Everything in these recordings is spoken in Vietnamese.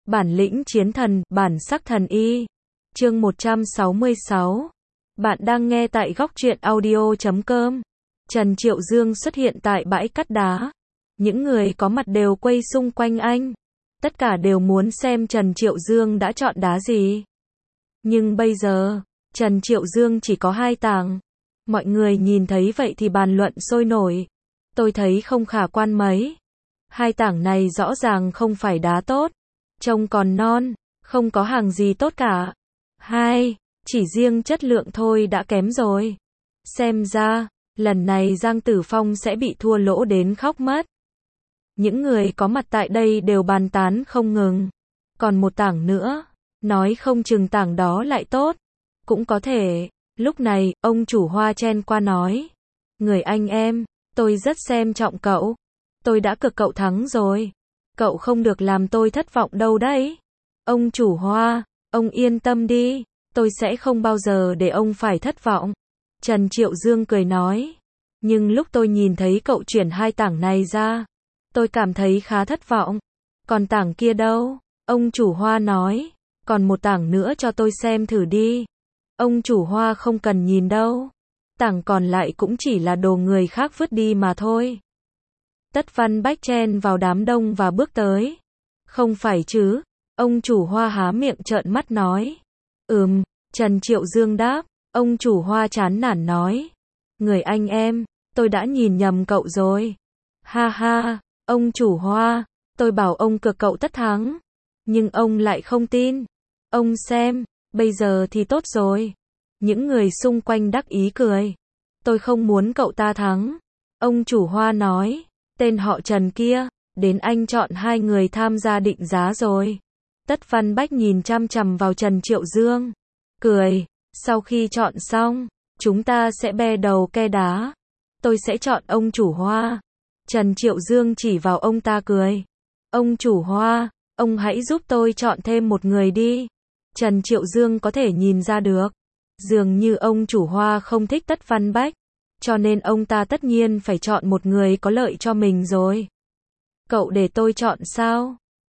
Bản lĩnh chiến thần, bản sắc thần y. Chương 166. Bạn đang nghe tại góc truyện audio.com. Trần Triệu Dương xuất hiện tại bãi cắt đá. Những người có mặt đều quay xung quanh anh. Tất cả đều muốn xem Trần Triệu Dương đã chọn đá gì. Nhưng bây giờ, Trần Triệu Dương chỉ có 2 tảng. Mọi người nhìn thấy vậy thì bàn luận sôi nổi. Tôi thấy không khả quan mấy. 2 tảng này rõ ràng không phải đá tốt. Trông còn non, không có hàng gì tốt cả. Chỉ riêng chất lượng thôi đã kém rồi. Xem ra, lần này Giang Tử Phong sẽ bị thua lỗ đến khóc mất. Những người có mặt tại đây đều bàn tán không ngừng. Còn 1 tảng nữa, nói không chừng tảng đó lại tốt. Cũng có thể, lúc này, ông chủ Hoa chen qua nói. Người anh em, tôi rất xem trọng cậu. Tôi đã cực cậu thắng rồi. Cậu không được làm tôi thất vọng đâu đấy. Ông chủ Hoa, ông yên tâm đi. Tôi sẽ không bao giờ để ông phải thất vọng. Trần Triệu Dương cười nói. Nhưng lúc tôi nhìn thấy cậu chuyển 2 tảng này ra, tôi cảm thấy khá thất vọng. Còn tảng kia đâu? Ông chủ Hoa nói. Còn 1 tảng nữa cho tôi xem thử đi. Ông chủ Hoa không cần nhìn đâu. Tảng còn lại cũng chỉ là đồ người khác vứt đi mà thôi. Tất Văn Bách chen vào đám đông và bước tới. Không phải chứ? Ông chủ Hoa há miệng trợn mắt nói. Trần Triệu Dương đáp. Ông chủ Hoa chán nản nói. Người anh em, tôi đã nhìn nhầm cậu rồi. Ha ha, ông chủ Hoa, tôi bảo ông cực cậu tất thắng. Nhưng ông lại không tin. Ông xem, bây giờ thì tốt rồi. Những người xung quanh đắc ý cười. Tôi không muốn cậu ta thắng. Ông chủ Hoa nói. Tên họ Trần kia, đến anh chọn 2 người tham gia định giá rồi. Tất Văn Bách nhìn chăm chằm vào Trần Triệu Dương. Cười, sau khi chọn xong, chúng ta sẽ be đầu ke đá. Tôi sẽ chọn ông chủ Hoa. Trần Triệu Dương chỉ vào ông ta cười. Ông chủ Hoa, ông hãy giúp tôi chọn thêm 1 người đi. Trần Triệu Dương có thể nhìn ra được. Dường như ông chủ Hoa không thích Tất Văn Bách. Cho nên ông ta tất nhiên phải chọn 1 người có lợi cho mình rồi. Cậu để tôi chọn sao?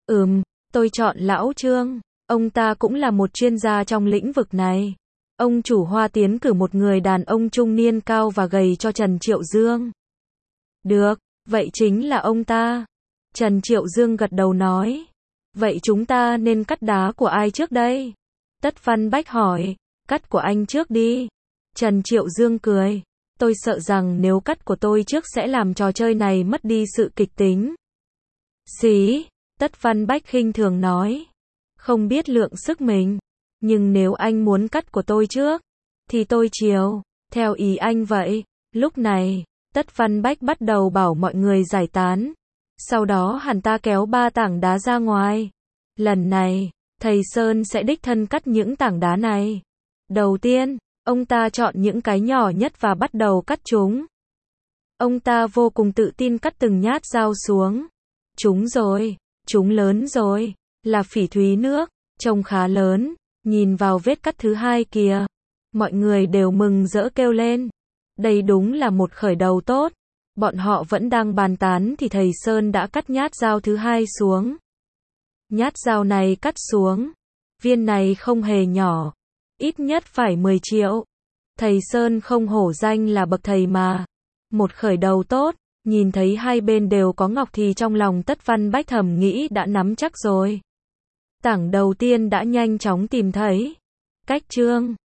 Tôi chọn Lão Trương. Ông ta cũng là một chuyên gia trong lĩnh vực này. Ông chủ Hoa tiến cử 1 người đàn ông trung niên cao và gầy cho Trần Triệu Dương. Được, vậy chính là ông ta. Trần Triệu Dương gật đầu nói. Vậy chúng ta nên cắt đá của ai trước đây? Tất Văn Bách hỏi. Cắt của anh trước đi. Trần Triệu Dương cười. Tôi sợ rằng nếu cắt của tôi trước sẽ làm trò chơi này mất đi sự kịch tính. Xí, Tất Văn Bách khinh thường nói. Không biết lượng sức mình. Nhưng nếu anh muốn cắt của tôi trước, thì tôi chiều, theo ý anh vậy. Lúc này, Tất Văn Bách bắt đầu bảo mọi người giải tán. Sau đó hắn ta kéo 3 tảng đá ra ngoài. Lần này, thầy Sơn sẽ đích thân cắt những tảng đá này. Đầu tiên, ông ta chọn những cái nhỏ nhất và bắt đầu cắt chúng. Ông ta vô cùng tự tin cắt từng nhát dao xuống. Chúng rồi, chúng lớn rồi, là phỉ thúy nước, trông khá lớn. Nhìn vào vết cắt thứ 2 kìa. Mọi người đều mừng rỡ kêu lên. Đây đúng là một khởi đầu tốt. Bọn họ vẫn đang bàn tán thì thầy Sơn đã cắt nhát dao thứ 2 xuống. Nhát dao này cắt xuống. Viên này không hề nhỏ. Ít nhất phải 10 triệu. Thầy Sơn không hổ danh là bậc thầy mà. Một khởi đầu tốt. Nhìn thấy 2 bên đều có ngọc thì trong lòng Tất Văn Bách thầm nghĩ đã nắm chắc rồi. Tảng đầu tiên đã nhanh chóng tìm thấy. Cách chương